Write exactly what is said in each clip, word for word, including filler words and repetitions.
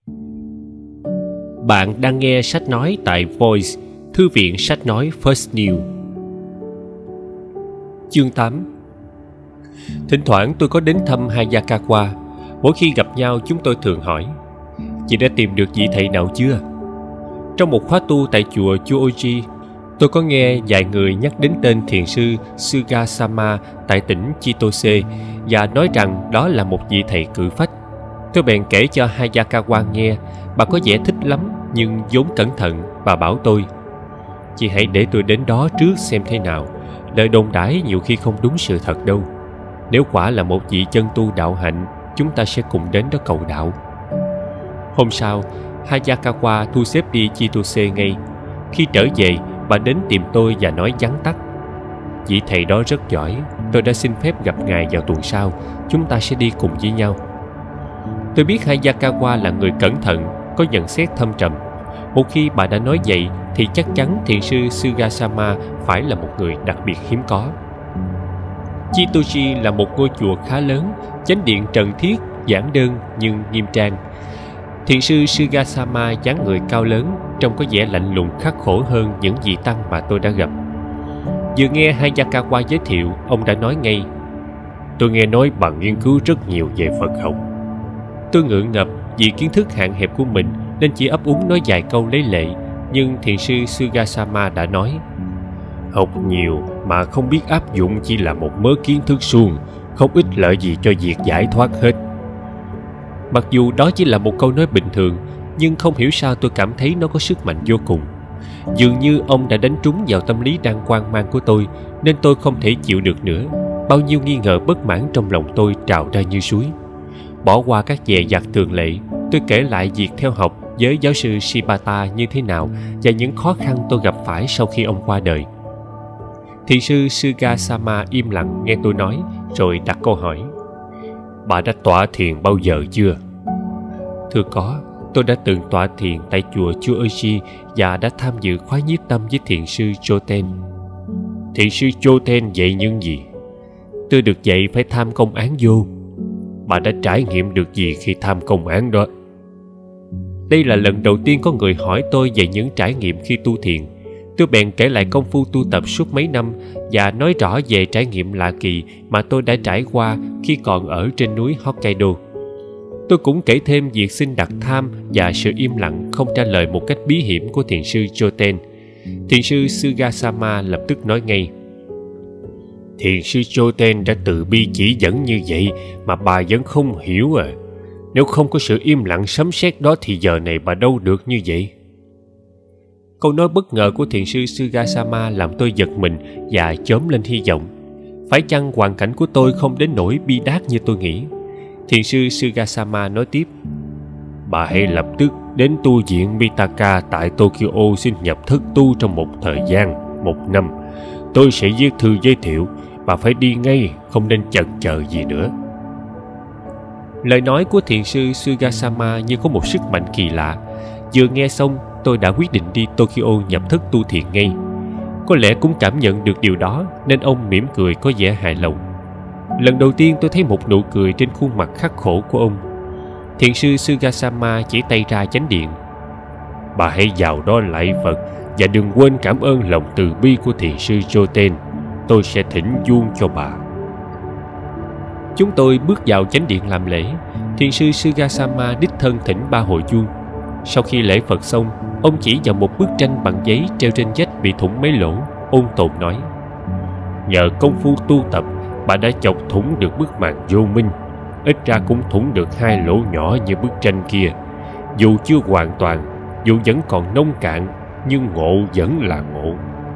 Bạn đang nghe sách nói tại Voice, thư viện sách nói First New. Chương tám. Thỉnh thoảng tôi có đến thăm Hayakawa. Mỗi khi gặp nhau chúng tôi thường hỏi: "Chị đã tìm được vị thầy nào chưa?" Trong một khóa tu tại chùa Chuoji, tôi có nghe vài người nhắc đến tên thiền sư Sugasama tại tỉnh Chitose và nói rằng đó là một vị thầy cự phách. Tôi bèn kể cho Hayakawa nghe. Bà có vẻ thích lắm, nhưng vốn cẩn thận. Bà bảo tôi: "Chị hãy để tôi đến đó trước xem thế nào. Lời đồn đãi nhiều khi không đúng sự thật đâu. Nếu quả là một vị chân tu đạo hạnh, chúng ta sẽ cùng đến đó cầu đạo." Hôm sau, Hayakawa thu xếp đi Chitose ngay. Khi trở về, bà đến tìm tôi và nói vắn tắt: "Vị thầy đó rất giỏi. Tôi đã xin phép gặp ngài vào tuần sau. Chúng ta sẽ đi cùng với nhau." Tôi biết Hayakawa là người cẩn thận, có nhận xét thâm trầm. Một khi bà đã nói vậy thì chắc chắn thiền sư Sugasama phải là một người đặc biệt hiếm có. Chitoji là một ngôi chùa khá lớn, chánh điện trần thiết, giản đơn nhưng nghiêm trang. Thiền sư Sugasama dáng người cao lớn, trông có vẻ lạnh lùng khắc khổ hơn những vị tăng mà tôi đã gặp. Vừa nghe Hayakawa giới thiệu, ông đã nói ngay: "Tôi nghe nói bà nghiên cứu rất nhiều về Phật học." Tôi ngượng ngập vì kiến thức hạn hẹp của mình nên chỉ ấp úng nói vài câu lấy lệ, nhưng thiền sư Sugasama đã nói: "Học nhiều mà không biết áp dụng chỉ là một mớ kiến thức suông, không ích lợi gì cho việc giải thoát hết." Mặc dù đó chỉ là một câu nói bình thường, nhưng không hiểu sao tôi cảm thấy nó có sức mạnh vô cùng. Dường như ông đã đánh trúng vào tâm lý đang hoang mang của tôi, nên tôi không thể chịu được nữa. Bao nhiêu nghi ngờ bất mãn trong lòng tôi trào ra như suối. Bỏ qua các dè dặt thường lệ, tôi kể lại việc theo học với giáo sư Shibata như thế nào và những khó khăn tôi gặp phải sau khi ông qua đời. Thiền sư Sugasama im lặng nghe tôi nói, rồi đặt câu hỏi: "Bà đã tọa thiền bao giờ chưa?" "Thưa có, tôi đã từng tọa thiền tại chùa Chuoji và đã tham dự khóa nhiếp tâm với thiền sư Choten." "Thiền sư Choten dạy những gì?" "Tôi được dạy phải tham công án vô." "Bà đã trải nghiệm được gì khi tham công án đó?" Đây là lần đầu tiên có người hỏi tôi về những trải nghiệm khi tu thiền. Tôi bèn kể lại công phu tu tập suốt mấy năm và nói rõ về trải nghiệm lạ kỳ mà tôi đã trải qua khi còn ở trên núi Hokkaido. Tôi cũng kể thêm việc sinh đặt tham và sự im lặng không trả lời một cách bí hiểm của thiền sư Choten. Thiền sư Sugasama lập tức nói ngay: "Thiền sư Choten đã từ bi chỉ dẫn như vậy mà bà vẫn không hiểu à? Nếu không có sự im lặng sấm sét đó thì giờ này bà đâu được như vậy?" Câu nói bất ngờ của thiền sư Sugasama làm tôi giật mình và chớm lên hy vọng. Phải chăng hoàn cảnh của tôi không đến nỗi bi đát như tôi nghĩ? Thiền sư Sugasama nói tiếp: "Bà hãy lập tức đến tu viện Mitaka tại Tokyo xin nhập thất tu trong một thời gian, một năm. Tôi sẽ viết thư giới thiệu. Bà phải đi ngay, không nên chần chờ gì nữa." Lời nói của thiền sư Sugasama như có một sức mạnh kỳ lạ. Vừa nghe xong, tôi đã quyết định đi Tokyo nhập thất tu thiền ngay. Có lẽ cũng cảm nhận được điều đó nên ông mỉm cười có vẻ hài lòng. Lần đầu tiên tôi thấy một nụ cười trên khuôn mặt khắc khổ của ông. Thiền sư Sugasama chỉ tay ra chánh điện: "Bà hãy vào đó lạy Phật và đừng quên cảm ơn lòng từ bi của thiền sư Choten. Tôi sẽ thỉnh chuông cho bà." Chúng tôi bước vào chánh điện làm lễ. Thiền sư Sugasama đích thân thỉnh ba hồi chuông. Sau khi lễ Phật xong, ông chỉ vào một bức tranh bằng giấy treo trên vách bị thủng mấy lỗ, ôn tồn nói: "Nhờ công phu tu tập, bà đã chọc thủng được bức màn vô minh. Ít ra cũng thủng được hai lỗ nhỏ như bức tranh kia. Dù chưa hoàn toàn, dù vẫn còn nông cạn, nhưng ngộ vẫn là ngộ."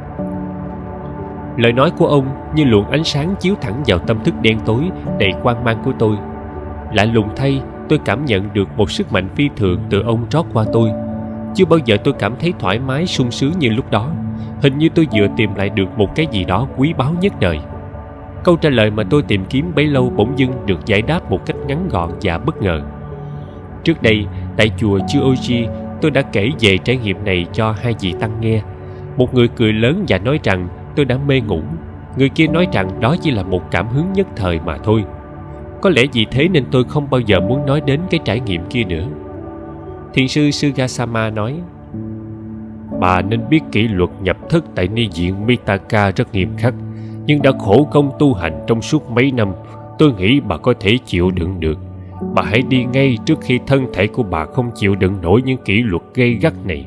Lời nói của ông như luồng ánh sáng chiếu thẳng vào tâm thức đen tối đầy hoang mang của tôi. Lạ lùng thay, tôi cảm nhận được một sức mạnh phi thường từ ông trót qua tôi. Chưa bao giờ tôi cảm thấy thoải mái sung sướng như lúc đó. Hình như tôi vừa tìm lại được một cái gì đó quý báu nhất đời. Câu trả lời mà tôi tìm kiếm bấy lâu bỗng dưng được giải đáp một cách ngắn gọn và bất ngờ. Trước đây, tại chùa Chuoji, tôi đã kể về trải nghiệm này cho hai vị tăng nghe. Một người cười lớn và nói rằng tôi đã mê ngủ. Người kia nói rằng đó chỉ là một cảm hứng nhất thời mà thôi. Có lẽ vì thế nên tôi không bao giờ muốn nói đến cái trải nghiệm kia nữa. Thiền sư Sugasama nói: Bà nên biết kỷ luật nhập thất tại ni viện Mitaka rất nghiêm khắc, nhưng đã khổ công tu hành trong suốt mấy năm, tôi nghĩ bà có thể chịu đựng được. Bà hãy đi ngay trước khi thân thể của bà không chịu đựng nổi những kỷ luật gay gắt này.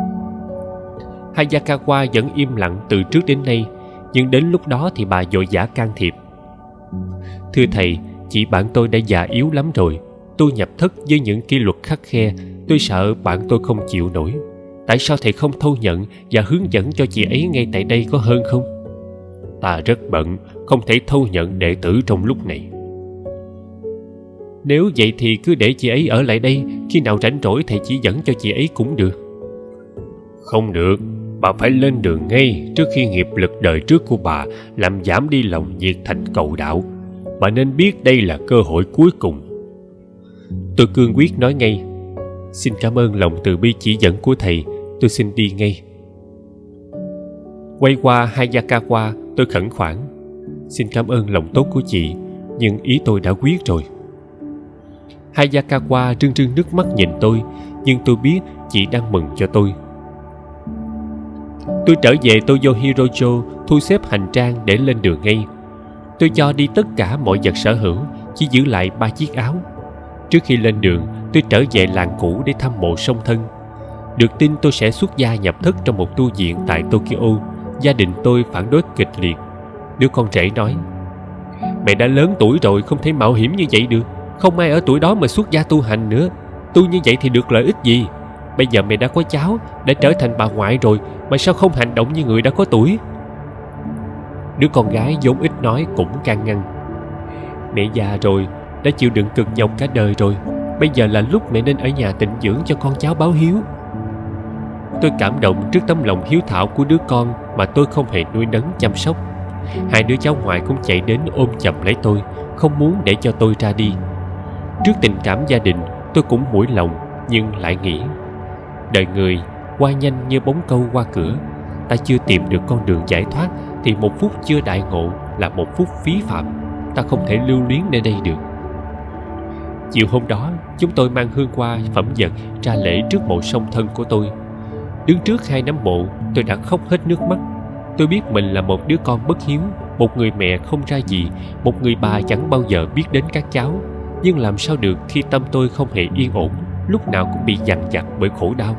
Hayakawa vẫn im lặng từ trước đến nay, nhưng đến lúc đó thì bà vội vã can thiệp. Thưa thầy, chị bạn tôi đã già yếu lắm rồi. Tôi nhập thất với những kỷ luật khắt khe, tôi sợ bạn tôi không chịu nổi. Tại sao thầy không thâu nhận và hướng dẫn cho chị ấy ngay tại đây có hơn không? Ta rất bận, không thể thâu nhận đệ tử trong lúc này. Nếu vậy thì cứ để chị ấy ở lại đây, khi nào rảnh rỗi thầy chỉ dẫn cho chị ấy cũng được. Không được, bà phải lên đường ngay trước khi nghiệp lực đời trước của bà làm giảm đi lòng nhiệt thành cầu đạo. Bà nên biết đây là cơ hội cuối cùng. Tôi cương quyết nói ngay: Xin cảm ơn lòng từ bi chỉ dẫn của thầy, tôi xin đi ngay. Quay qua Hayakawa, tôi khẩn khoản: Xin cảm ơn lòng tốt của chị, nhưng ý tôi đã quyết rồi. Hayakawa rưng rưng nước mắt nhìn tôi, nhưng tôi biết chị đang mừng cho tôi. Tôi trở về Toyo Hirojo, thu xếp hành trang để lên đường ngay. Tôi cho đi tất cả mọi vật sở hữu, chỉ giữ lại ba chiếc áo. Trước khi lên đường, tôi trở về làng cũ để thăm mộ song thân. Được tin tôi sẽ xuất gia nhập thất trong một tu viện tại Tokyo. Gia đình tôi phản đối kịch liệt. Đứa con rể nói: Mẹ đã lớn tuổi rồi, không thể mạo hiểm như vậy được. Không ai ở tuổi đó mà xuất gia tu hành nữa. Tu như vậy thì được lợi ích gì? Bây giờ mẹ đã có cháu, đã trở thành bà ngoại rồi, mà sao không hành động như người đã có tuổi? Đứa con gái vốn ít nói cũng can ngăn: Mẹ già rồi, đã chịu đựng cực nhọc cả đời rồi. Bây giờ là lúc mẹ nên ở nhà tịnh dưỡng cho con cháu báo hiếu. Tôi cảm động trước tấm lòng hiếu thảo của đứa con mà tôi không hề nuôi nấng chăm sóc. Hai đứa cháu ngoại cũng chạy đến ôm chầm lấy tôi, không muốn để cho tôi ra đi. Trước tình cảm gia đình, tôi cũng mũi lòng, nhưng lại nghĩ: đời người qua nhanh như bóng câu qua cửa. Ta chưa tìm được con đường giải thoát thì một phút chưa đại ngộ là một phút phí phạm. Ta không thể lưu luyến nơi đây được. Chiều hôm đó, chúng tôi mang hương hoa phẩm vật ra lễ trước mộ song thân của tôi. Đứng trước hai nấm mộ, tôi đã khóc hết nước mắt. Tôi biết mình là một đứa con bất hiếu, một người mẹ không ra gì, một người bà chẳng bao giờ biết đến các cháu. Nhưng làm sao được khi tâm tôi không hề yên ổn, lúc nào cũng bị dằn vặt bởi khổ đau.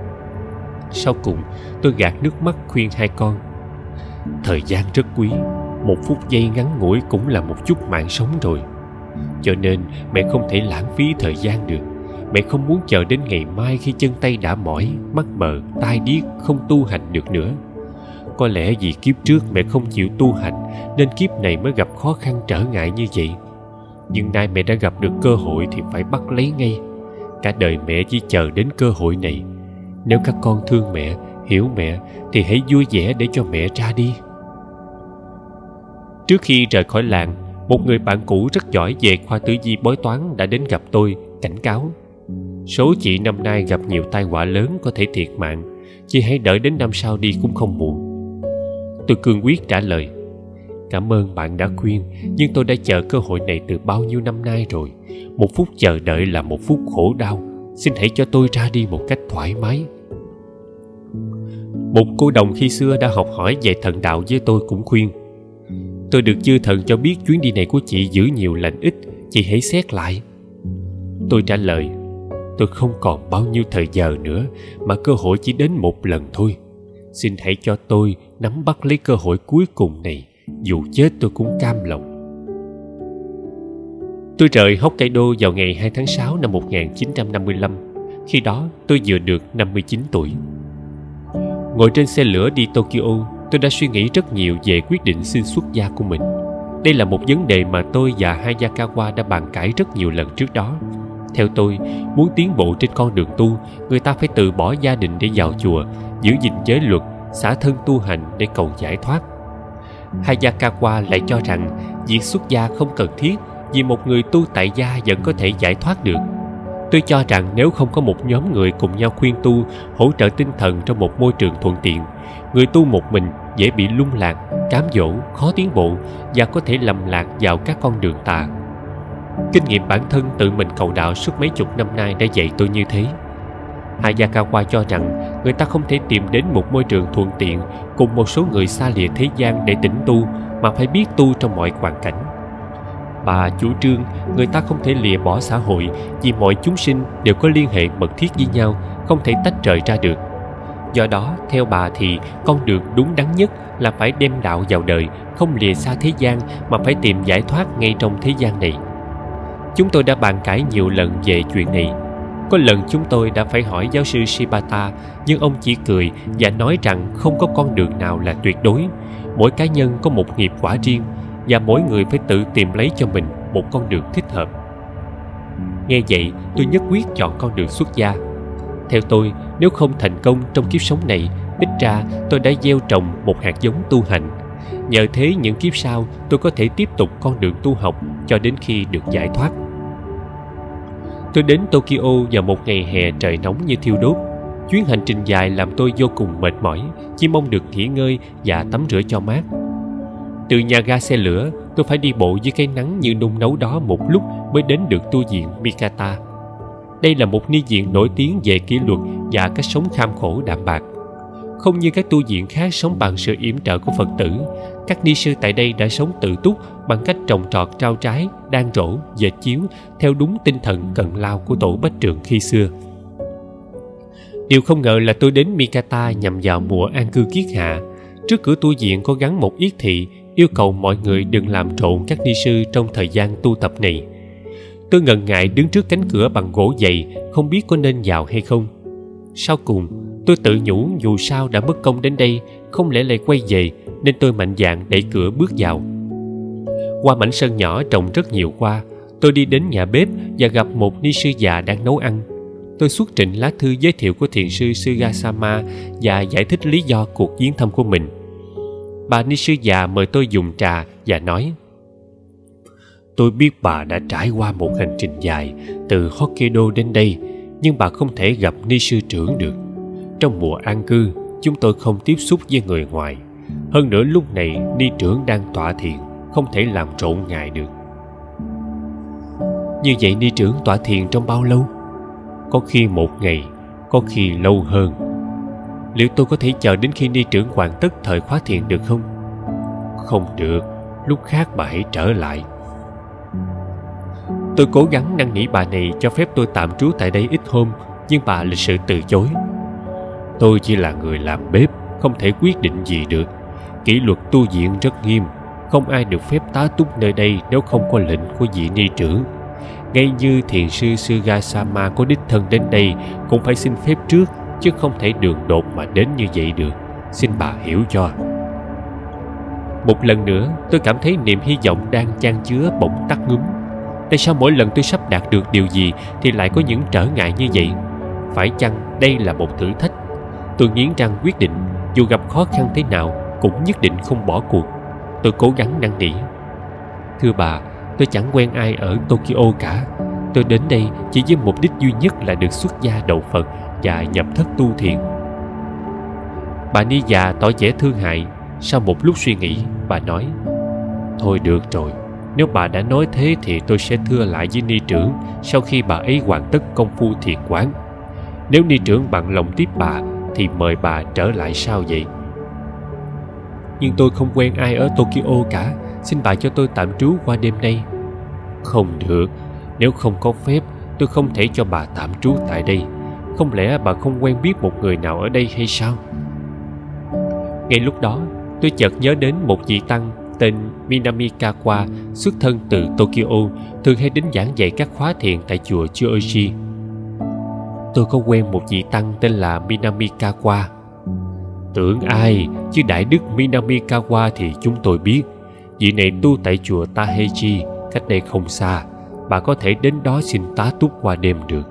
Sau cùng, tôi gạt nước mắt khuyên hai con: Thời gian rất quý, một phút giây ngắn ngủi cũng là một chút mạng sống rồi. Cho nên mẹ không thể lãng phí thời gian được. Mẹ không muốn chờ đến ngày mai khi chân tay đã mỏi, mắt mờ, tai điếc, không tu hành được nữa. Có lẽ vì kiếp trước mẹ không chịu tu hành nên kiếp này mới gặp khó khăn trở ngại như vậy. Nhưng nay mẹ đã gặp được cơ hội thì phải bắt lấy ngay. Cả đời mẹ chỉ chờ đến cơ hội này. Nếu các con thương mẹ, hiểu mẹ thì hãy vui vẻ để cho mẹ ra đi. Trước khi rời khỏi làng, một người bạn cũ rất giỏi về khoa tử vi bói toán đã đến gặp tôi, cảnh cáo: Số chị năm nay gặp nhiều tai họa lớn, có thể thiệt mạng. Chị hãy đợi đến năm sau đi cũng không muộn. Tôi cương quyết trả lời: Cảm ơn bạn đã khuyên, nhưng tôi đã chờ cơ hội này từ bao nhiêu năm nay rồi. Một phút chờ đợi là một phút khổ đau. Xin hãy cho tôi ra đi một cách thoải mái. Một cô đồng khi xưa đã học hỏi về thần đạo với tôi cũng khuyên: Tôi được chư thần cho biết chuyến đi này của chị giữ nhiều lành ít, chị hãy xét lại. Tôi trả lời: Tôi không còn bao nhiêu thời giờ nữa, mà cơ hội chỉ đến một lần thôi. Xin hãy cho tôi nắm bắt lấy cơ hội cuối cùng này, dù chết tôi cũng cam lòng. Tôi rời Hokkaido vào ngày hai tháng sáu năm một nghìn chín trăm năm mươi lăm. Khi đó tôi vừa được năm mươi chín tuổi. Ngồi trên xe lửa đi Tokyo, tôi đã suy nghĩ rất nhiều về quyết định xin xuất gia của mình. Đây là một vấn đề mà tôi và Hayakawa đã bàn cãi rất nhiều lần trước đó. Theo tôi, muốn tiến bộ trên con đường tu, người ta phải từ bỏ gia đình để vào chùa, giữ gìn giới luật, xả thân tu hành để cầu giải thoát. Hayakawa lại cho rằng việc xuất gia không cần thiết, vì một người tu tại gia vẫn có thể giải thoát được. Tôi cho rằng nếu không có một nhóm người cùng nhau khuyên tu, hỗ trợ tinh thần trong một môi trường thuận tiện, người tu một mình dễ bị lung lạc, cám dỗ, khó tiến bộ và có thể lầm lạc vào các con đường tà. Kinh nghiệm bản thân tự mình cầu đạo suốt mấy chục năm nay đã dạy tôi như thế. Hayakawa cho rằng người ta không thể tìm đến một môi trường thuận tiện cùng một số người xa lìa thế gian để tĩnh tu, mà phải biết tu trong mọi hoàn cảnh. Bà chủ trương người ta không thể lìa bỏ xã hội vì mọi chúng sinh đều có liên hệ mật thiết với nhau, không thể tách rời ra được. Do đó, theo bà thì con đường đúng đắn nhất là phải đem đạo vào đời, không lìa xa thế gian mà phải tìm giải thoát ngay trong thế gian này. Chúng tôi đã bàn cãi nhiều lần về chuyện này. Có lần chúng tôi đã phải hỏi giáo sư Shibata, nhưng ông chỉ cười và nói rằng không có con đường nào là tuyệt đối. Mỗi cá nhân có một nghiệp quả riêng và mỗi người phải tự tìm lấy cho mình một con đường thích hợp. Nghe vậy, tôi nhất quyết chọn con đường xuất gia. Theo tôi, nếu không thành công trong kiếp sống này, ít ra tôi đã gieo trồng một hạt giống tu hành. Nhờ thế những kiếp sau tôi có thể tiếp tục con đường tu học cho đến khi được giải thoát. Tôi đến Tokyo vào một ngày hè trời nóng như thiêu đốt. Chuyến hành trình dài làm tôi vô cùng mệt mỏi, chỉ mong được nghỉ ngơi và tắm rửa cho mát. Từ nhà ga xe lửa, tôi phải đi bộ dưới cái nắng như nung nấu đó một lúc mới đến được tu viện Mikata. Đây là một ni viện nổi tiếng về kỷ luật và cách sống kham khổ đạm bạc. Không như các tu viện khác sống bằng sự yểm trợ của Phật tử, các ni sư tại đây đã sống tự túc bằng cách trồng trọt rau trái, đan rổ, dệt chiếu theo đúng tinh thần cần lao của tổ Bách Trượng khi xưa. Điều không ngờ là tôi đến Mikata nhằm vào mùa an cư kiết hạ. Trước cửa tu viện có gắn một yết thị yêu cầu mọi người đừng làm trộn các ni sư trong thời gian tu tập này. Tôi ngần ngại đứng trước cánh cửa bằng gỗ dày, không biết có nên vào hay không. Sau cùng, tôi tự nhủ dù sao đã mất công đến đây, không lẽ lại quay về, nên tôi mạnh dạn đẩy cửa bước vào. Qua mảnh sân nhỏ trồng rất nhiều hoa, tôi đi đến nhà bếp và gặp một ni sư già đang nấu ăn. Tôi xuất trình lá thư giới thiệu của thiền sư Sugasama và giải thích lý do cuộc viếng thăm của mình. Bà ni sư già mời tôi dùng trà và nói: Tôi biết bà đã trải qua một hành trình dài từ Hokkaido đến đây, nhưng bà không thể gặp ni sư trưởng được. Trong mùa an cư, chúng tôi không tiếp xúc với người ngoài. Hơn nữa lúc này ni trưởng đang tọa thiền, không thể làm trộn ngài được. Như vậy ni trưởng tọa thiền trong bao lâu? Có khi một ngày, có khi lâu hơn. Liệu tôi có thể chờ đến khi ni trưởng hoàn tất thời khóa thiền được không? Không được, lúc khác bà hãy trở lại. Tôi cố gắng năn nỉ bà này cho phép tôi tạm trú tại đây ít hôm, nhưng bà lịch sự từ chối. Tôi chỉ là người làm bếp, không thể quyết định gì được. Kỷ luật tu viện rất nghiêm, không ai được phép tá túc nơi đây nếu không có lệnh của vị ni trưởng. Ngay như thiền sư Sugasama có đích thân đến đây cũng phải xin phép trước, chứ không thể đường đột mà đến như vậy được. Xin bà hiểu cho. Một lần nữa, tôi cảm thấy niềm hy vọng đang chan chứa bỗng tắt ngúm. Tại sao mỗi lần tôi sắp đạt được điều gì thì lại có những trở ngại như vậy? Phải chăng đây là một thử thách? Tôi nghiến răng quyết định, dù gặp khó khăn thế nào cũng nhất định không bỏ cuộc. Tôi cố gắng năn nỉ: Thưa bà, tôi chẳng quen ai ở Tokyo cả. Tôi đến đây chỉ với mục đích duy nhất là được xuất gia đầu Phật và nhập thất tu thiền. Bà ni già tỏ vẻ thương hại. Sau một lúc suy nghĩ, bà nói: Thôi được rồi, nếu bà đã nói thế thì tôi sẽ thưa lại với ni trưởng sau khi bà ấy hoàn tất công phu thiền quán. Nếu ni trưởng bằng lòng tiếp bà thì mời bà trở lại sau vậy. Nhưng tôi không quen ai ở Tokyo cả, xin bà cho tôi tạm trú qua đêm nay. Không được, nếu không có phép tôi không thể cho bà tạm trú tại đây. Không lẽ bà không quen biết một người nào ở đây hay sao? Ngay lúc đó, tôi chợt nhớ đến một vị tăng tên Minamikawa, xuất thân từ Tokyo, thường hay đến giảng dạy các khóa thiền tại chùa Chuoji. Tôi có quen một vị tăng tên là Minamikawa. Tưởng ai, chứ Đại Đức Minamikawa thì chúng tôi biết. Vị này tu tại chùa Tahechi, cách đây không xa. Bà có thể đến đó xin tá túc qua đêm được.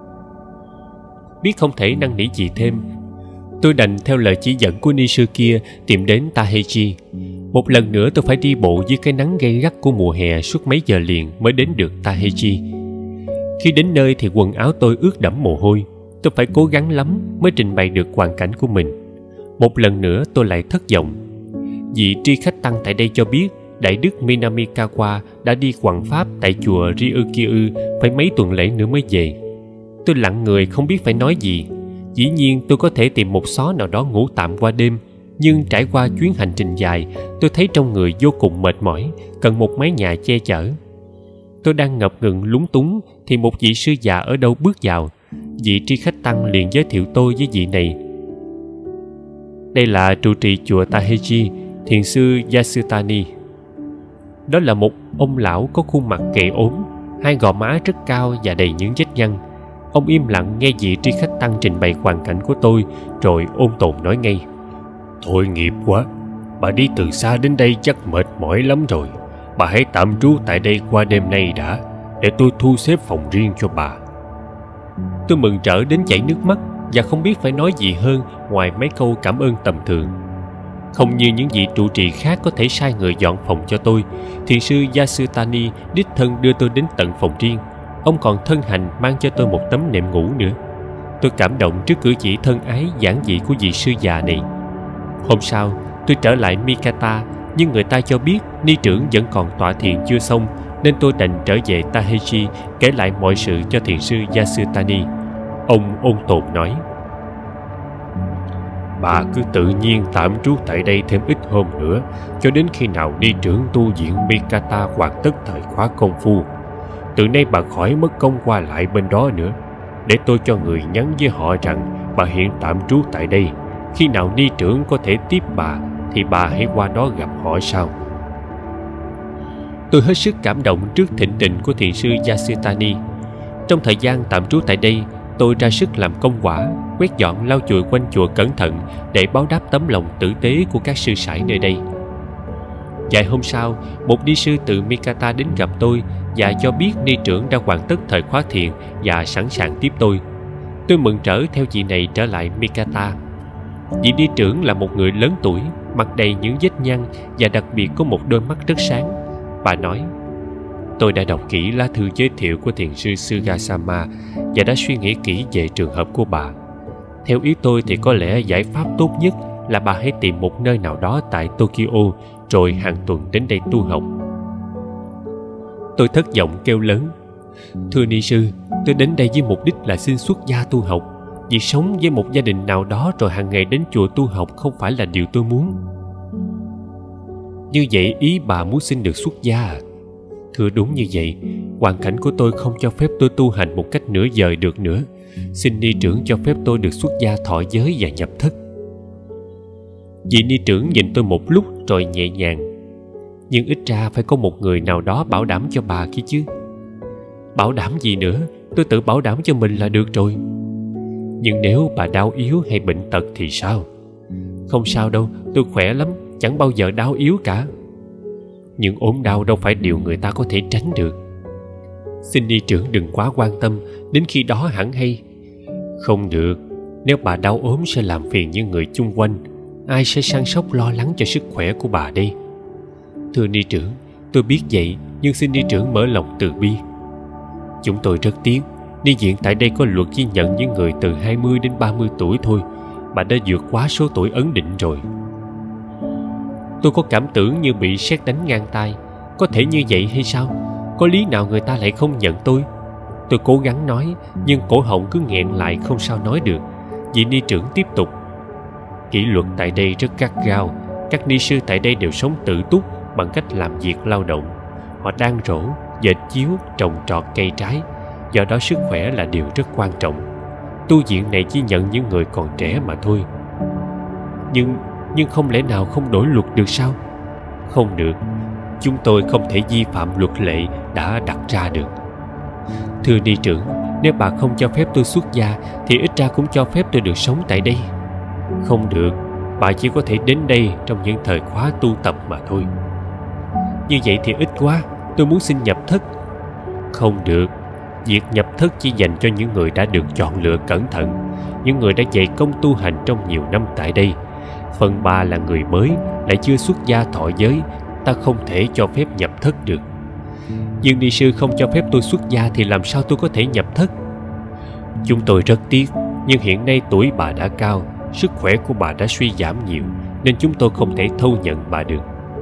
Biết không thể năn nỉ gì thêm, tôi đành theo lời chỉ dẫn của ni sư kia tìm đến Tahechi. Một lần nữa tôi phải đi bộ dưới cái nắng gay gắt của mùa hè suốt mấy giờ liền mới đến được Tahechi. Khi đến nơi thì quần áo tôi ướt đẫm mồ hôi. Tôi phải cố gắng lắm mới trình bày được hoàn cảnh của mình. Một lần nữa tôi lại thất vọng. Vị tri khách tăng tại đây cho biết Đại Đức Minamikawa đã đi hoằng pháp tại chùa Ryukyu phải mấy tuần lễ nữa mới về. Tôi lặng người không biết phải nói gì. Dĩ nhiên tôi có thể tìm một xó nào đó ngủ tạm qua đêm, nhưng trải qua chuyến hành trình dài, tôi thấy trong người vô cùng mệt mỏi, cần một mái nhà che chở. Tôi đang ngập ngừng lúng túng thì một vị sư già ở đâu bước vào. Vị tri khách tăng liền giới thiệu tôi với vị này. Đây là trụ trì chùa Taheji, thiền sư Yasutani. Đó là một ông lão có khuôn mặt gầy ốm, hai gò má rất cao và đầy những vết nhăn. Ông im lặng nghe vị tri khách tăng trình bày hoàn cảnh của tôi, rồi ôn tồn nói ngay. Tội nghiệp quá, bà đi từ xa đến đây chắc mệt mỏi lắm rồi. Bà hãy tạm trú tại đây qua đêm nay đã, để tôi thu xếp phòng riêng cho bà. Tôi mừng rỡ đến chảy nước mắt và không biết phải nói gì hơn ngoài mấy câu cảm ơn tầm thường. Không như những vị trụ trì khác có thể sai người dọn phòng cho tôi, thiền sư Yasutani đích thân đưa tôi đến tận phòng riêng. Ông còn thân hành mang cho tôi một tấm nệm ngủ nữa. Tôi cảm động trước cử chỉ thân ái giản dị của vị sư già này. Hôm sau, tôi trở lại Mikata, nhưng người ta cho biết ni trưởng vẫn còn tọa thiền chưa xong, nên tôi đành trở về Taheji kể lại mọi sự cho thiền sư Yasutani. Ông ôn tồn nói: Bà cứ tự nhiên tạm trú tại đây thêm ít hôm nữa, cho đến khi nào ni trưởng tu viện Mikata hoàn tất thời khóa công phu. Từ nay bà khỏi mất công qua lại bên đó nữa. Để tôi cho người nhắn với họ rằng bà hiện tạm trú tại đây. Khi nào ni trưởng có thể tiếp bà thì bà hãy qua đó gặp họ sau. Tôi hết sức cảm động trước thịnh tình của thiền sư Yasutani. Trong thời gian tạm trú tại đây, tôi ra sức làm công quả, quét dọn lau chùi quanh chùa cẩn thận để báo đáp tấm lòng tử tế của các sư sãi nơi đây. Vài hôm sau, một ni sư từ Mikata đến gặp tôi và cho biết ni trưởng đã hoàn tất thời khóa thiền và sẵn sàng tiếp tôi. Tôi mừng rỡ theo vị này trở lại Mikata. Vị ni trưởng là một người lớn tuổi, mặt đầy những vết nhăn và đặc biệt có một đôi mắt rất sáng. Bà nói: Tôi đã đọc kỹ lá thư giới thiệu của thiền sư Sugasama và đã suy nghĩ kỹ về trường hợp của bà. Theo ý tôi thì có lẽ giải pháp tốt nhất là bà hãy tìm một nơi nào đó tại Tokyo, rồi hàng tuần đến đây tu học. Tôi thất vọng kêu lớn: Thưa ni sư, tôi đến đây với mục đích là xin xuất gia tu học. Việc sống với một gia đình nào đó rồi hàng ngày đến chùa tu học không phải là điều tôi muốn. Như vậy ý bà muốn xin được xuất gia à? Thưa đúng như vậy, hoàn cảnh của tôi không cho phép tôi tu hành một cách nửa vời được nữa. Xin ni trưởng cho phép tôi được xuất gia thọ giới và nhập thất. Vị ni trưởng nhìn tôi một lúc rồi nhẹ nhàng: Nhưng ít ra phải có một người nào đó bảo đảm cho bà kia chứ. Bảo đảm gì nữa, tôi tự bảo đảm cho mình là được rồi. Nhưng nếu bà đau yếu hay bệnh tật thì sao? Không sao đâu, tôi khỏe lắm, chẳng bao giờ đau yếu cả. Nhưng ốm đau đâu phải điều người ta có thể tránh được. Xin ni trưởng đừng quá quan tâm, đến khi đó hẳn hay. Không được, nếu bà đau ốm sẽ làm phiền những người chung quanh. Ai sẽ săn sóc lo lắng cho sức khỏe của bà đây? Thưa ni trưởng, tôi biết vậy, nhưng xin ni trưởng mở lòng từ bi. Chúng tôi rất tiếc, ni viện tại đây có luật ghi nhận những người từ hai mươi đến ba mươi tuổi thôi. Bà đã vượt quá số tuổi ấn định rồi. Tôi có cảm tưởng như bị sét đánh ngang tai. Có thể như vậy hay sao? Có lý nào người ta lại không nhận tôi? Tôi cố gắng nói, nhưng cổ họng cứ nghẹn lại không sao nói được. Vị ni trưởng tiếp tục: Kỷ luật tại đây rất gắt gao. Các ni sư tại đây đều sống tự túc bằng cách làm việc lao động. Họ đan rổ, dệt chiếu, trồng trọt cây trái. Do đó sức khỏe là điều rất quan trọng. Tu viện này chỉ nhận những người còn trẻ mà thôi. Nhưng Nhưng không lẽ nào không đổi luật được sao? Không được, chúng tôi không thể vi phạm luật lệ đã đặt ra được. Thưa ni trưởng, nếu bà không cho phép tôi xuất gia thì ít ra cũng cho phép tôi được sống tại đây. Không được, bà chỉ có thể đến đây trong những thời khóa tu tập mà thôi. Như vậy thì ít quá, tôi muốn xin nhập thất. Không được, việc nhập thất chỉ dành cho những người đã được chọn lựa cẩn thận, những người đã dày công tu hành trong nhiều năm tại đây. Phần bà là người mới, lại chưa xuất gia thọ giới, ta không thể cho phép nhập thất được. Nhưng ni sư không cho phép tôi xuất gia thì làm sao tôi có thể nhập thất? Chúng tôi rất tiếc, nhưng hiện nay tuổi bà đã cao, sức khỏe của bà đã suy giảm nhiều, nên chúng tôi không thể thâu nhận bà được.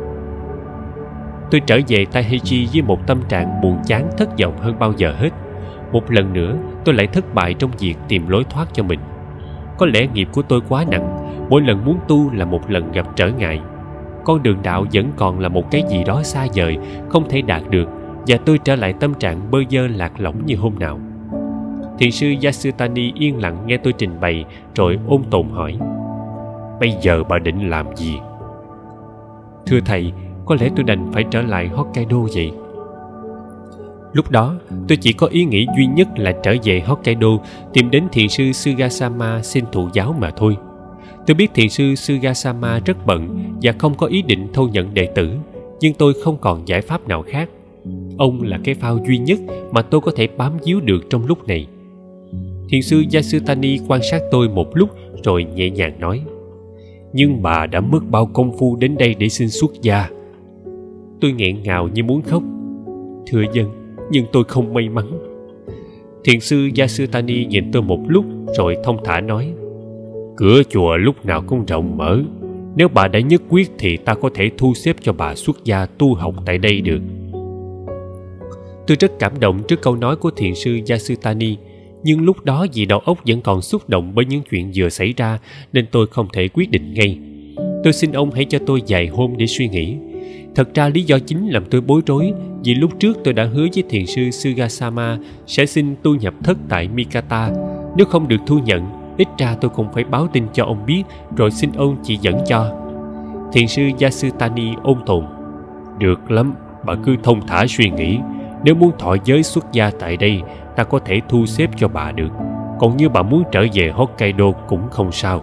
Tôi trở về Taheji với một tâm trạng buồn chán thất vọng hơn bao giờ hết. Một lần nữa, tôi lại thất bại trong việc tìm lối thoát cho mình. có lẽ nghiệp của tôi quá nặng, mỗi lần muốn tu là một lần gặp trở ngại. Con đường đạo vẫn còn là một cái gì đó xa vời, không thể đạt được, và tôi trở lại tâm trạng bơ vơ lạc lõng như hôm nào. Thiền sư Yasutani yên lặng nghe tôi trình bày, rồi ôn tồn hỏi: Bây giờ bà định làm gì? Thưa thầy, có lẽ tôi đành phải trở lại Hokkaido vậy. Lúc đó, tôi chỉ có ý nghĩ duy nhất là trở về Hokkaido, tìm đến thiền sư Sugasama xin thụ giáo mà thôi. Tôi biết thiền sư Sugasama rất bận và không có ý định thu nhận đệ tử, nhưng tôi không còn giải pháp nào khác. Ông là cái phao duy nhất mà tôi có thể bám víu được trong lúc này. Thiền sư Yasutani quan sát tôi một lúc rồi nhẹ nhàng nói: Nhưng bà đã mất bao công phu đến đây để xin xuất gia. Tôi nghẹn ngào như muốn khóc. Thưa dân, nhưng tôi không may mắn. Thiền sư Yasutani nhìn tôi một lúc rồi thông thả nói: Cửa chùa lúc nào cũng rộng mở. Nếu bà đã nhất quyết thì ta có thể thu xếp cho bà xuất gia tu học tại đây được. Tôi rất cảm động trước câu nói của thiền sư Yasutani, nhưng lúc đó vì đầu óc vẫn còn xúc động bởi những chuyện vừa xảy ra nên tôi không thể quyết định ngay. Tôi xin ông hãy cho tôi vài hôm để suy nghĩ. Thật ra lý do chính làm tôi bối rối vì lúc trước tôi đã hứa với thiền sư Sugasama sẽ xin tu nhập thất tại Mikata. Nếu không được thu nhận, ít ra tôi cũng phải báo tin cho ông biết rồi xin ông chỉ dẫn cho. Thiền sư Yasutani ôn tồn: Được lắm, bà cứ thông thả suy nghĩ. Nếu muốn thọ giới xuất gia tại đây, ta có thể thu xếp cho bà được. Còn như bà muốn trở về Hokkaido cũng không sao.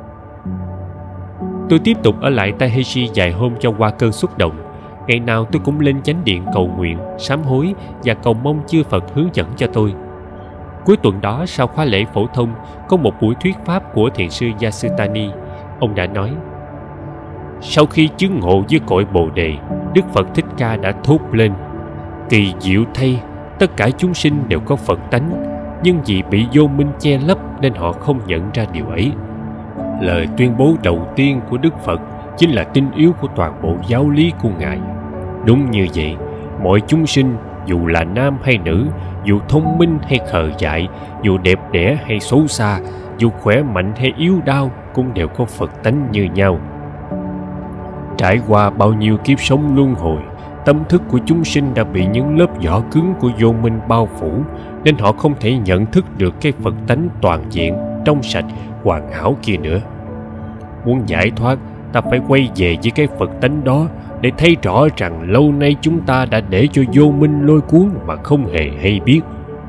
Tôi tiếp tục ở lại Taheshi vài hôm cho qua cơn xúc động. Ngày nào tôi cũng lên chánh điện cầu nguyện, sám hối và cầu mong chư Phật hướng dẫn cho tôi. Cuối tuần đó, sau khóa lễ phổ thông, có một buổi thuyết pháp của thiền sư Yasutani. Ông đã nói: Sau khi chứng ngộ với cội Bồ Đề, Đức Phật Thích Ca đã thốt lên: Kỳ diệu thay, tất cả chúng sinh đều có Phật tánh, nhưng vì bị vô minh che lấp nên họ không nhận ra điều ấy. Lời tuyên bố đầu tiên của Đức Phật chính là tinh yếu của toàn bộ giáo lý của Ngài. Đúng như vậy, mọi chúng sinh, dù là nam hay nữ, dù thông minh hay khờ dại, dù đẹp đẽ hay xấu xa, dù khỏe mạnh hay yếu đau, cũng đều có Phật tánh như nhau. Trải qua bao nhiêu kiếp sống luân hồi, tâm thức của chúng sinh đã bị những lớp vỏ cứng của vô minh bao phủ, nên họ không thể nhận thức được cái Phật tánh toàn diện, trong sạch, hoàn hảo kia nữa. Muốn giải thoát, ta phải quay về với cái Phật tánh đó để thấy rõ rằng lâu nay chúng ta đã để cho vô minh lôi cuốn mà không hề hay biết.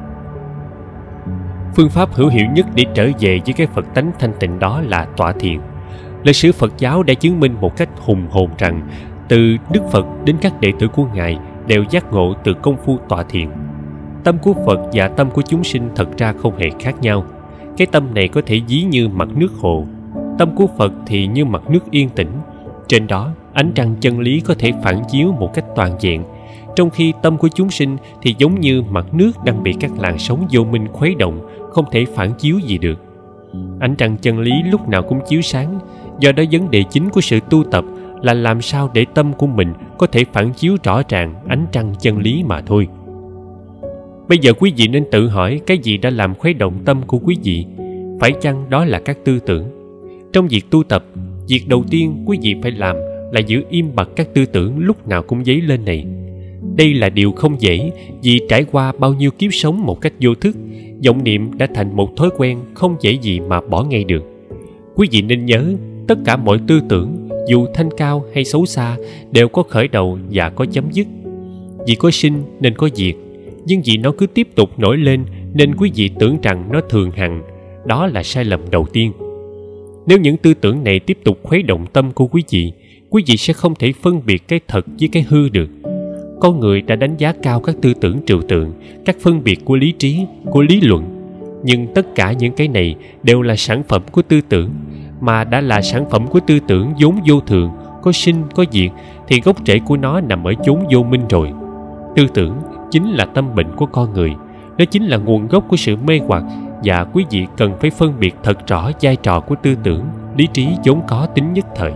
Phương pháp hữu hiệu nhất để trở về với cái Phật tánh thanh tịnh đó là tọa thiền. Lịch sử Phật giáo đã chứng minh một cách hùng hồn rằng từ Đức Phật đến các đệ tử của Ngài đều giác ngộ từ công phu tọa thiền. Tâm của Phật và tâm của chúng sinh thật ra không hề khác nhau. Cái tâm này có thể ví như mặt nước hồ, tâm của Phật thì như mặt nước yên tĩnh. Trên đó, ánh trăng chân lý có thể phản chiếu một cách toàn diện, trong khi tâm của chúng sinh thì giống như mặt nước đang bị các làn sóng vô minh khuấy động, không thể phản chiếu gì được. Ánh trăng chân lý lúc nào cũng chiếu sáng, do đó vấn đề chính của sự tu tập là làm sao để tâm của mình có thể phản chiếu rõ ràng ánh trăng chân lý mà thôi. Bây giờ quý vị nên tự hỏi cái gì đã làm khuấy động tâm của quý vị. Phải chăng đó là các tư tưởng? Trong việc tu tập, việc đầu tiên quý vị phải làm là giữ im bặt các tư tưởng lúc nào cũng dấy lên này. Đây là điều không dễ, vì trải qua bao nhiêu kiếp sống một cách vô thức, vọng niệm đã thành một thói quen không dễ gì mà bỏ ngay được. Quý vị nên nhớ, tất cả mọi tư tưởng, dù thanh cao hay xấu xa, đều có khởi đầu và có chấm dứt. Vì có sinh nên có diệt, nhưng vì nó cứ tiếp tục nổi lên nên quý vị tưởng rằng nó thường hằng. Đó là sai lầm đầu tiên. Nếu những tư tưởng này tiếp tục khuấy động tâm của quý vị, quý vị sẽ không thể phân biệt cái thật với cái hư được. Con người đã đánh giá cao các tư tưởng trừu tượng, các phân biệt của lý trí, của lý luận. Nhưng tất cả những cái này đều là sản phẩm của tư tưởng, mà đã là sản phẩm của tư tưởng vốn vô thường, có sinh, có diệt, thì gốc rễ của nó nằm ở chốn vô minh rồi. Tư tưởng chính là tâm bệnh của con người, nó chính là nguồn gốc của sự mê hoặc, và quý vị cần phải phân biệt thật rõ vai trò của tư tưởng, lý trí vốn có tính nhất thời.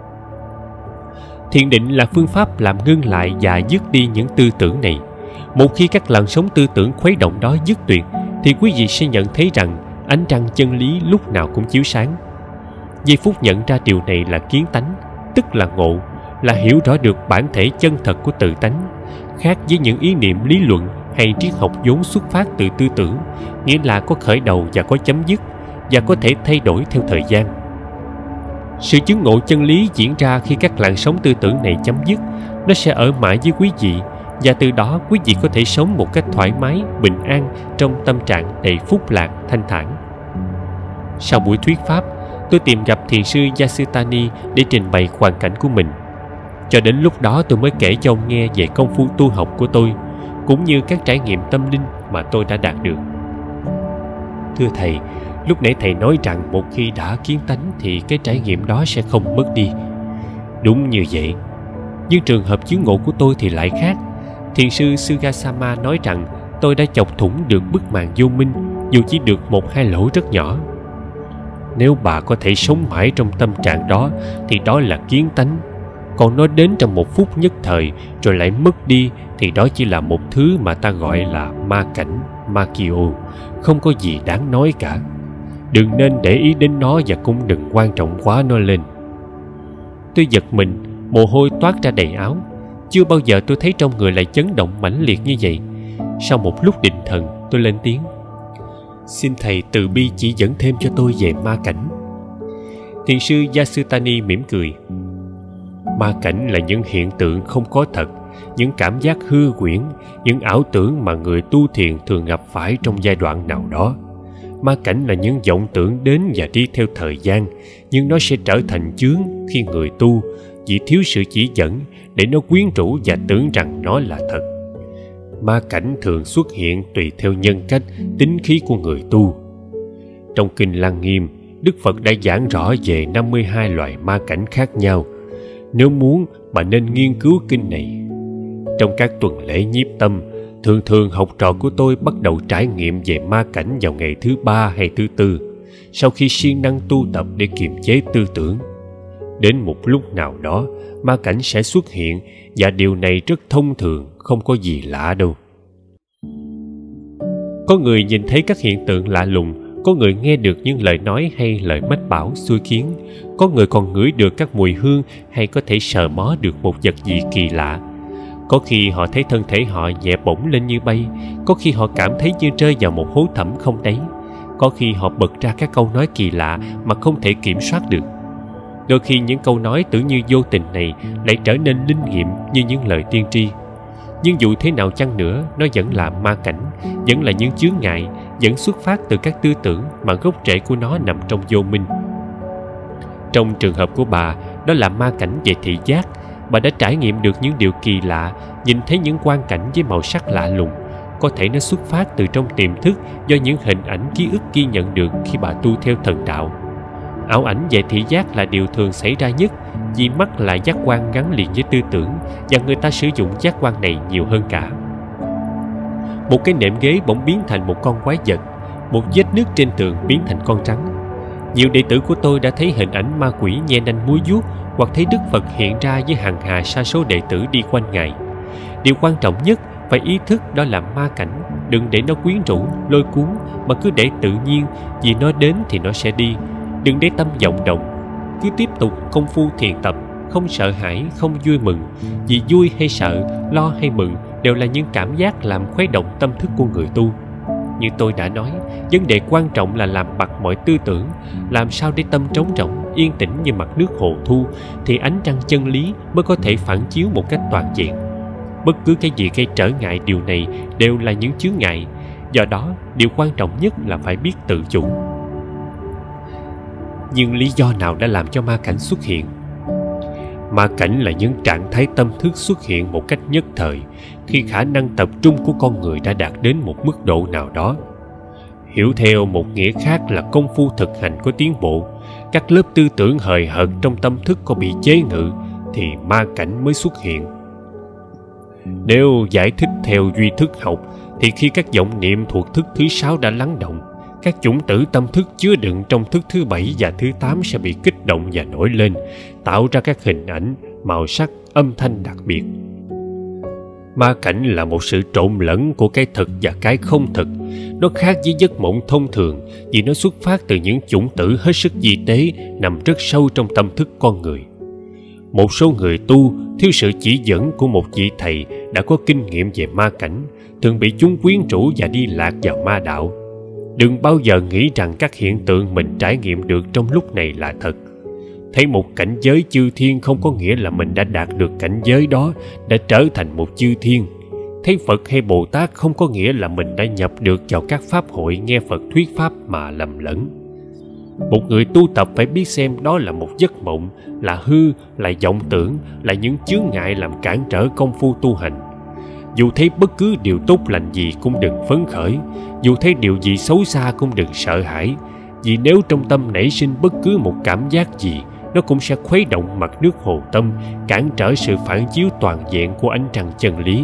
Thiền định là phương pháp làm ngưng lại và dứt đi những tư tưởng này. Một khi các làn sóng tư tưởng khuấy động đó dứt tuyệt, thì quý vị sẽ nhận thấy rằng ánh trăng chân lý lúc nào cũng chiếu sáng. Giây phút nhận ra điều này là kiến tánh, tức là ngộ, là hiểu rõ được bản thể chân thật của tự tánh, khác với những ý niệm lý luận hay triết học vốn xuất phát từ tư tưởng, nghĩa là có khởi đầu và có chấm dứt, và có thể thay đổi theo thời gian. Sự chứng ngộ chân lý diễn ra khi các làn sóng tư tưởng này chấm dứt. Nó sẽ ở mãi với quý vị, và từ đó quý vị có thể sống một cách thoải mái, bình an trong tâm trạng đầy phúc lạc, thanh thản. Sau buổi thuyết pháp, tôi tìm gặp thiền sư Yasutani để trình bày hoàn cảnh của mình. Cho đến lúc đó tôi mới kể cho ông nghe về công phu tu học của tôi, cũng như các trải nghiệm tâm linh mà tôi đã đạt được. Thưa thầy, lúc nãy thầy nói rằng một khi đã kiến tánh thì cái trải nghiệm đó sẽ không mất đi. Đúng như vậy. Nhưng trường hợp chứng ngộ của tôi thì lại khác. Thiền sư Sugasama nói rằng tôi đã chọc thủng được bức màn vô minh, dù chỉ được một hai lỗ rất nhỏ. Nếu bà có thể sống mãi trong tâm trạng đó thì đó là kiến tánh. Còn nó đến trong một phút nhất thời rồi lại mất đi thì đó chỉ là một thứ mà ta gọi là ma cảnh, Makio, không có gì đáng nói cả. Đừng nên để ý đến nó và cũng đừng quan trọng quá nó lên. Tôi giật mình, mồ hôi toát ra đầy áo. Chưa bao giờ tôi thấy trong người lại chấn động mãnh liệt như vậy. Sau một lúc định thần, tôi lên tiếng: "Xin thầy từ bi chỉ dẫn thêm cho tôi về ma cảnh." Thiền sư Yasutani mỉm cười: "Ma cảnh là những hiện tượng không có thật, những cảm giác hư huyễn, những ảo tưởng mà người tu thiền thường gặp phải trong giai đoạn nào đó. Ma cảnh là những vọng tưởng đến và đi theo thời gian, nhưng nó sẽ trở thành chướng khi người tu chỉ thiếu sự chỉ dẫn để nó quyến rũ và tưởng rằng nó là thật. Ma cảnh thường xuất hiện tùy theo nhân cách, tính khí của người tu. Trong Kinh Lăng Nghiêm, Đức Phật đã giảng rõ về năm mươi hai loại ma cảnh khác nhau. Nếu muốn, bạn nên nghiên cứu kinh này. Trong các tuần lễ nhiếp tâm, thường thường học trò của tôi bắt đầu trải nghiệm về ma cảnh vào ngày thứ ba hay thứ tư, sau khi siêng năng tu tập để kiềm chế tư tưởng. Đến một lúc nào đó, ma cảnh sẽ xuất hiện, và điều này rất thông thường, không có gì lạ đâu. Có người nhìn thấy các hiện tượng lạ lùng, có người nghe được những lời nói hay lời mách bảo xui khiến, có người còn ngửi được các mùi hương hay có thể sờ mó được một vật gì kỳ lạ. Có khi họ thấy thân thể họ nhẹ bổng lên như bay, có khi họ cảm thấy như rơi vào một hố thẳm không đáy, có khi họ bật ra các câu nói kỳ lạ mà không thể kiểm soát được. Đôi khi những câu nói tưởng như vô tình này lại trở nên linh nghiệm như những lời tiên tri. Nhưng dù thế nào chăng nữa, nó vẫn là ma cảnh, vẫn là những chướng ngại, vẫn xuất phát từ các tư tưởng mà gốc rễ của nó nằm trong vô minh. Trong trường hợp của bà, đó là ma cảnh về thị giác. Bà đã trải nghiệm được những điều kỳ lạ, nhìn thấy những quang cảnh với màu sắc lạ lùng. Có thể nó xuất phát từ trong tiềm thức do những hình ảnh ký ức ghi nhận được khi bà tu theo thần đạo. Ảo ảnh về thị giác là điều thường xảy ra nhất, vì mắt là giác quan gắn liền với tư tưởng, và người ta sử dụng giác quan này nhiều hơn cả. Một cái nệm ghế bỗng biến thành một con quái vật, một vết nước trên tường biến thành con rắn. Nhiều đệ tử của tôi đã thấy hình ảnh ma quỷ nhe nanh múa vuốt, hoặc thấy Đức Phật hiện ra với hàng hà sa số đệ tử đi quanh Ngài. Điều quan trọng nhất phải ý thức đó là ma cảnh, đừng để nó quyến rũ, lôi cuốn, mà cứ để tự nhiên, vì nó đến thì nó sẽ đi. Đừng để tâm vọng động, cứ tiếp tục công phu thiền tập, không sợ hãi, không vui mừng, vì vui hay sợ, lo hay mừng đều là những cảm giác làm khuấy động tâm thức của người tu. Như tôi đã nói, vấn đề quan trọng là làm bặt mọi tư tưởng, làm sao để tâm trống rỗng, yên tĩnh như mặt nước hồ thu, thì ánh trăng chân lý mới có thể phản chiếu một cách toàn diện. Bất cứ cái gì gây trở ngại điều này đều là những chướng ngại, do đó điều quan trọng nhất là phải biết tự chủ. Nhưng lý do nào đã làm cho ma cảnh xuất hiện? Ma cảnh là những trạng thái tâm thức xuất hiện một cách nhất thời, khi khả năng tập trung của con người đã đạt đến một mức độ nào đó. Hiểu theo một nghĩa khác là công phu thực hành có tiến bộ, các lớp tư tưởng hời hợt trong tâm thức có bị chế ngự, thì ma cảnh mới xuất hiện. Nếu giải thích theo duy thức học, thì khi các vọng niệm thuộc thức thứ sáu đã lắng động, các chủng tử tâm thức chứa đựng trong thức thứ bảy và thứ tám sẽ bị kích động và nổi lên, tạo ra các hình ảnh, màu sắc, âm thanh đặc biệt. Ma cảnh là một sự trộn lẫn của cái thực và cái không thực. Nó khác với giấc mộng thông thường vì nó xuất phát từ những chủng tử hết sức vi tế nằm rất sâu trong tâm thức con người. Một số người tu thiếu sự chỉ dẫn của một vị thầy đã có kinh nghiệm về ma cảnh, thường bị chúng quyến rũ và đi lạc vào ma đạo. Đừng bao giờ nghĩ rằng các hiện tượng mình trải nghiệm được trong lúc này là thật. Thấy một cảnh giới chư thiên không có nghĩa là mình đã đạt được cảnh giới đó, đã trở thành một chư thiên. Thấy Phật hay Bồ Tát không có nghĩa là mình đã nhập được vào các pháp hội nghe Phật thuyết pháp mà lầm lẫn. Một người tu tập phải biết xem đó là một giấc mộng, là hư, là vọng tưởng, là những chướng ngại làm cản trở công phu tu hành. Dù thấy bất cứ điều tốt lành gì cũng đừng phấn khởi, dù thấy điều gì xấu xa cũng đừng sợ hãi, vì nếu trong tâm nảy sinh bất cứ một cảm giác gì, nó cũng sẽ khuấy động mặt nước hồ tâm, cản trở sự phản chiếu toàn vẹn của ánh trăng chân lý.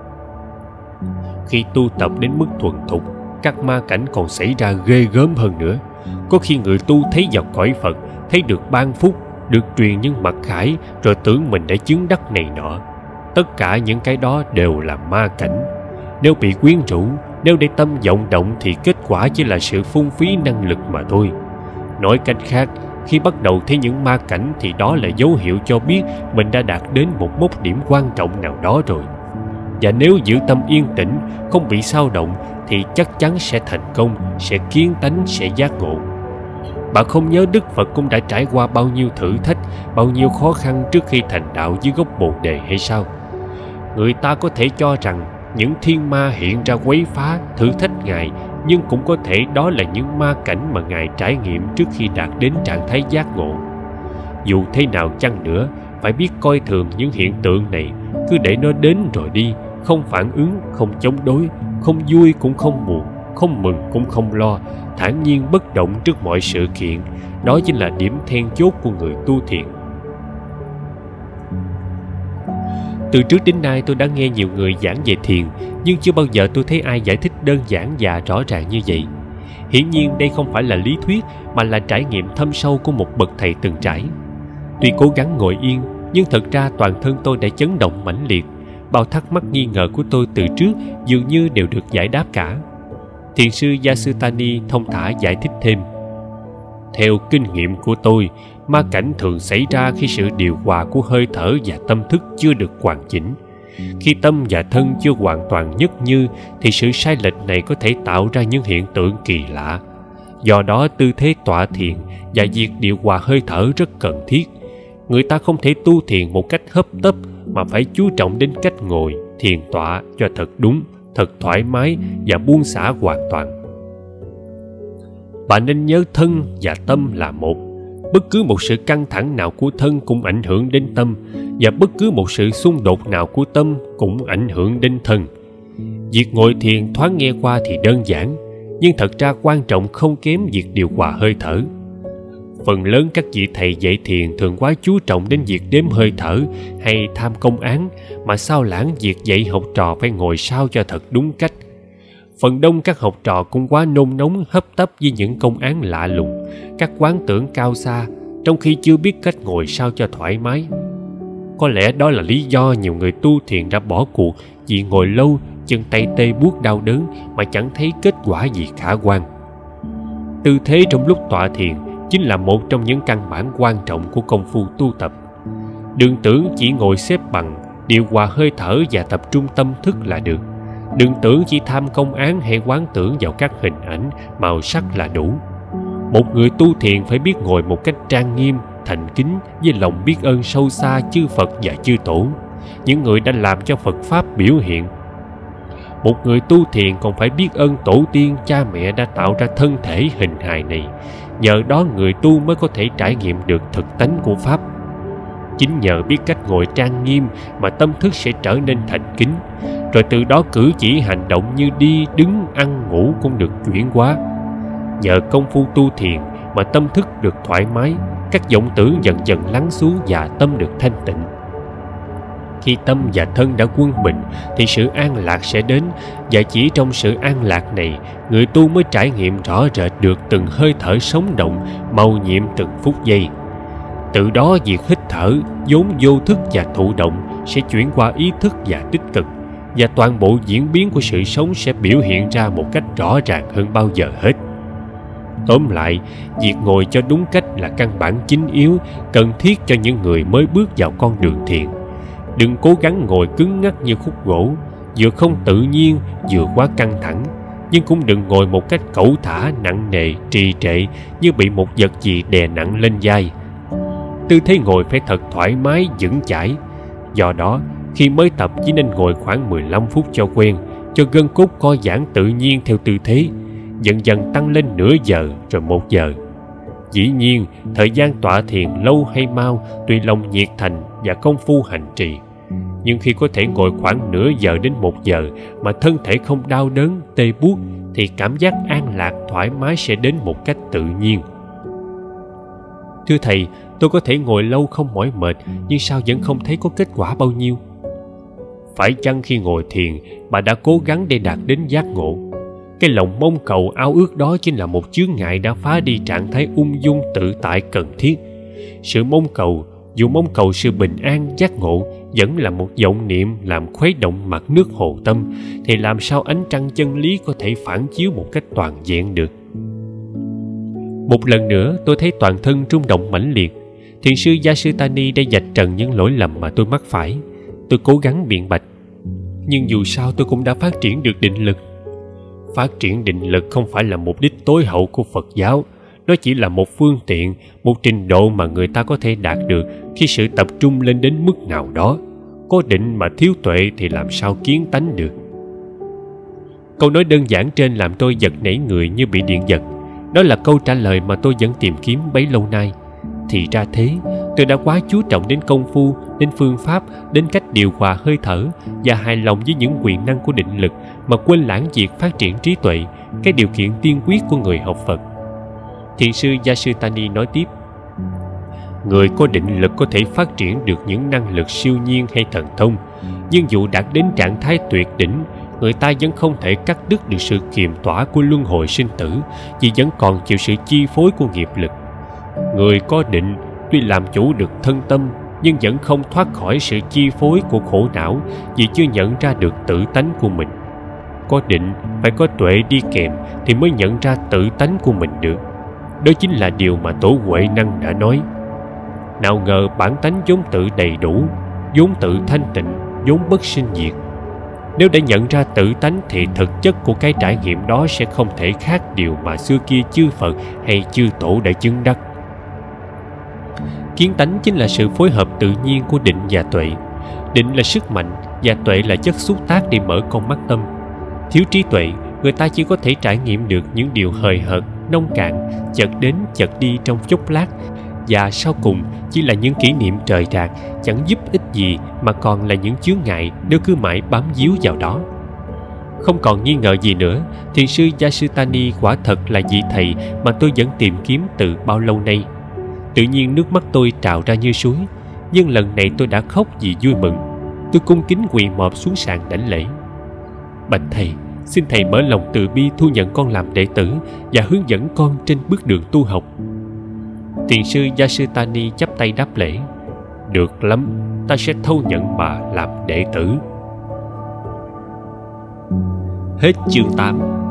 Khi tu tập đến mức thuần thục, các ma cảnh còn xảy ra ghê gớm hơn nữa. Có khi người tu thấy vào cõi Phật, thấy được ban phúc, được truyền những mặc khải, rồi tưởng mình đã chứng đắc này nọ. Tất cả những cái đó đều là ma cảnh. Nếu bị quyến rũ, nếu để tâm vọng động thì kết quả chỉ là sự phung phí năng lực mà thôi. Nói cách khác, khi bắt đầu thấy những ma cảnh thì đó là dấu hiệu cho biết mình đã đạt đến một mốc điểm quan trọng nào đó rồi. Và nếu giữ tâm yên tĩnh, không bị xao động thì chắc chắn sẽ thành công, sẽ kiến tánh, sẽ giác ngộ. Bạn không nhớ Đức Phật cũng đã trải qua bao nhiêu thử thách, bao nhiêu khó khăn trước khi thành đạo dưới gốc Bồ Đề hay sao? Người ta có thể cho rằng những thiên ma hiện ra quấy phá, thử thách Ngài, nhưng cũng có thể đó là những ma cảnh mà Ngài trải nghiệm trước khi đạt đến trạng thái giác ngộ. Dù thế nào chăng nữa, phải biết coi thường những hiện tượng này, cứ để nó đến rồi đi, không phản ứng, không chống đối, không vui cũng không buồn, không mừng cũng không lo, thản nhiên bất động trước mọi sự kiện. Đó chính là điểm then chốt của người tu thiền. Từ trước đến nay tôi đã nghe nhiều người giảng về thiền, nhưng chưa bao giờ tôi thấy ai giải thích đơn giản và rõ ràng như vậy. Hiển nhiên đây không phải là lý thuyết, mà là trải nghiệm thâm sâu của một bậc thầy từng trải. Tuy cố gắng ngồi yên, nhưng thật ra toàn thân tôi đã chấn động mãnh liệt. Bao thắc mắc nghi ngờ của tôi từ trước dường như đều được giải đáp cả. Thiền sư Yasutani thông thả giải thích thêm. Theo kinh nghiệm của tôi, ma cảnh thường xảy ra khi sự điều hòa của hơi thở và tâm thức chưa được hoàn chỉnh. Khi tâm và thân chưa hoàn toàn nhất như, thì sự sai lệch này có thể tạo ra những hiện tượng kỳ lạ. Do đó tư thế tọa thiền và việc điều hòa hơi thở rất cần thiết. Người ta không thể tu thiền một cách hấp tấp, mà phải chú trọng đến cách ngồi, thiền tọa cho thật đúng, thật thoải mái và buông xả hoàn toàn. Bạn nên nhớ thân và tâm là một. Bất cứ một sự căng thẳng nào của thân cũng ảnh hưởng đến tâm, và bất cứ một sự xung đột nào của tâm cũng ảnh hưởng đến thân. Việc ngồi thiền thoáng nghe qua thì đơn giản, nhưng thật ra quan trọng không kém việc điều hòa hơi thở. Phần lớn các vị thầy dạy thiền thường quá chú trọng đến việc đếm hơi thở hay tham công án, mà sao lãng việc dạy học trò phải ngồi sao cho thật đúng cách. Phần đông các học trò cũng quá nôn nóng hấp tấp với những công án lạ lùng, các quán tưởng cao xa, trong khi chưa biết cách ngồi sao cho thoải mái. Có lẽ đó là lý do nhiều người tu thiền đã bỏ cuộc vì ngồi lâu, chân tay tê buốt đau đớn mà chẳng thấy kết quả gì khả quan. Tư thế trong lúc tọa thiền chính là một trong những căn bản quan trọng của công phu tu tập. Đừng tưởng chỉ ngồi xếp bằng, điều hòa hơi thở và tập trung tâm thức là được. Đừng tưởng chỉ tham công án hay quán tưởng vào các hình ảnh, màu sắc là đủ. Một người tu thiền phải biết ngồi một cách trang nghiêm, thành kính, với lòng biết ơn sâu xa chư Phật và chư Tổ, những người đã làm cho Phật Pháp biểu hiện. Một người tu thiền còn phải biết ơn tổ tiên, cha mẹ đã tạo ra thân thể hình hài này. Nhờ đó người tu mới có thể trải nghiệm được thực tánh của Pháp. Chính nhờ biết cách ngồi trang nghiêm mà tâm thức sẽ trở nên thành kính, rồi từ đó cử chỉ hành động như đi, đứng, ăn, ngủ cũng được chuyển hóa. Nhờ công phu tu thiền mà tâm thức được thoải mái, các vọng tưởng dần dần lắng xuống và tâm được thanh tịnh. Khi tâm và thân đã quân bình thì sự an lạc sẽ đến, và chỉ trong sự an lạc này, người tu mới trải nghiệm rõ rệt được từng hơi thở sống động, màu nhiệm từng phút giây. Từ đó việc hít thở vốn vô thức và thụ động sẽ chuyển qua ý thức và tích cực, và toàn bộ diễn biến của sự sống sẽ biểu hiện ra một cách rõ ràng hơn bao giờ hết. Tóm lại, việc ngồi cho đúng cách là căn bản chính yếu cần thiết cho những người mới bước vào con đường thiền. Đừng cố gắng ngồi cứng ngắc như khúc gỗ, vừa không tự nhiên vừa quá căng thẳng, nhưng cũng đừng ngồi một cách cẩu thả, nặng nề, trì trệ như bị một vật gì đè nặng lên vai. Tư thế ngồi phải thật thoải mái, vững chãi. Do đó, khi mới tập chỉ nên ngồi khoảng mười lăm phút cho quen, cho gân cốt co giãn tự nhiên theo tư thế, dần dần tăng lên nửa giờ rồi một giờ. Dĩ nhiên, thời gian tọa thiền lâu hay mau tùy lòng nhiệt thành và công phu hành trì. Nhưng khi có thể ngồi khoảng nửa giờ đến một giờ mà thân thể không đau đớn, tê buốt, thì cảm giác an lạc, thoải mái sẽ đến một cách tự nhiên. Thưa thầy, tôi có thể ngồi lâu không mỏi mệt, nhưng sao vẫn không thấy có kết quả bao nhiêu? Phải chăng khi ngồi thiền, bà đã cố gắng để đạt đến giác ngộ? Cái lòng mong cầu ao ước đó chính là một chướng ngại đã phá đi trạng thái ung dung tự tại cần thiết. Sự mong cầu, dù mong cầu sự bình an, giác ngộ, vẫn là một vọng niệm làm khuấy động mặt nước hồ tâm, thì làm sao ánh trăng chân lý có thể phản chiếu một cách toàn vẹn được? Một lần nữa, tôi thấy toàn thân rung động mãnh liệt. Thiền sư Yasutani đã vạch trần những lỗi lầm mà tôi mắc phải. Tôi cố gắng biện bạch, nhưng dù sao tôi cũng đã phát triển được định lực. Phát triển định lực không phải là mục đích tối hậu của Phật giáo. Nó chỉ là một phương tiện, một trình độ mà người ta có thể đạt được khi sự tập trung lên đến mức nào đó. Có định mà thiếu tuệ thì làm sao kiến tánh được? Câu nói đơn giản trên làm tôi giật nảy người như bị điện giật. Đó là câu trả lời mà tôi vẫn tìm kiếm bấy lâu nay. Thì ra thế, tôi đã quá chú trọng đến công phu, đến phương pháp, đến cách điều hòa hơi thở và hài lòng với những quyền năng của định lực mà quên lãng việc phát triển trí tuệ, cái điều kiện tiên quyết của người học Phật. Thiền sư Yasutani nói tiếp, người có định lực có thể phát triển được những năng lực siêu nhiên hay thần thông, nhưng dù đạt đến trạng thái tuyệt đỉnh, người ta vẫn không thể cắt đứt được sự kiềm tỏa của luân hồi sinh tử, vì vẫn còn chịu sự chi phối của nghiệp lực. Người có định tuy làm chủ được thân tâm, nhưng vẫn không thoát khỏi sự chi phối của khổ não vì chưa nhận ra được tự tánh của mình. Có định phải có tuệ đi kèm thì mới nhận ra tự tánh của mình được. Đó chính là điều mà Tổ Huệ Năng đã nói. Nào ngờ bản tánh vốn tự đầy đủ, vốn tự thanh tịnh, vốn bất sinh diệt. Nếu đã nhận ra tự tánh thì thực chất của cái trải nghiệm đó sẽ không thể khác điều mà xưa kia chư Phật hay chư Tổ đã chứng đắc. Kiến tánh chính là sự phối hợp tự nhiên của định và tuệ. Định là sức mạnh và tuệ là chất xúc tác để mở con mắt tâm. Thiếu trí tuệ, người ta chỉ có thể trải nghiệm được những điều hời hợt, nông cạn, chợt đến chợt đi trong chốc lát, và sau cùng chỉ là những kỷ niệm trời rạc, chẳng giúp ích gì mà còn là những chướng ngại nếu cứ mãi bám víu vào đó. Không còn nghi ngờ gì nữa, thiền sư Yasutani quả thật là vị thầy mà tôi vẫn tìm kiếm từ bao lâu nay. Tự nhiên nước mắt tôi trào ra như suối, nhưng lần này tôi đã khóc vì vui mừng. Tôi cung kính quỳ mọp xuống sàn đảnh lễ. Bạch thầy, xin thầy mở lòng từ bi thu nhận con làm đệ tử và hướng dẫn con trên bước đường tu học. Thiền sư Yasutani chắp tay đáp lễ. Được lắm, ta sẽ thâu nhận bà làm đệ tử. Hết chương tám.